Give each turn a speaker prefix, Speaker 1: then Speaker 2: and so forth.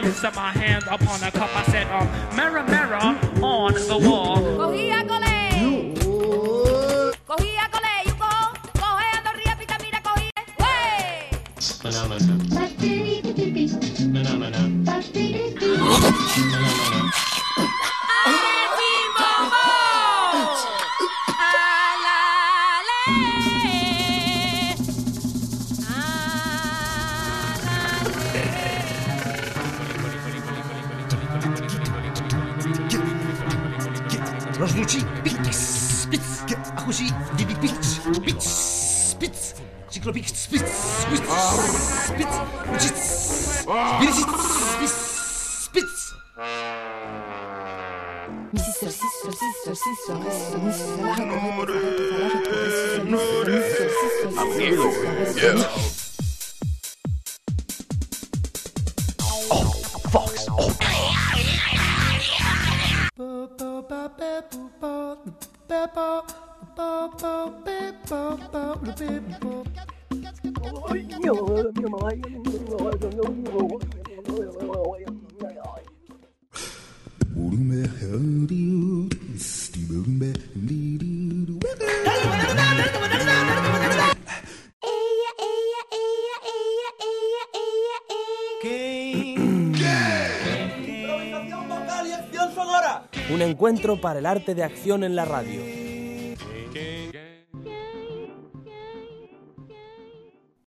Speaker 1: set my hand upon a cup. I said, mirror, mirror on the wall.
Speaker 2: Cogía cole. Cogía cole. You go. Coge, no ríe, pica, mira, cogí. Wey.
Speaker 3: Rozluci Pix, Spitz, a così Divi Pix, Pix, Spitz, Ciclopix, Spitz, Spitz, Spitz, Spitz, Spitz. Oh, Fox, oh.
Speaker 4: Un encuentro para el arte de acción en la radio.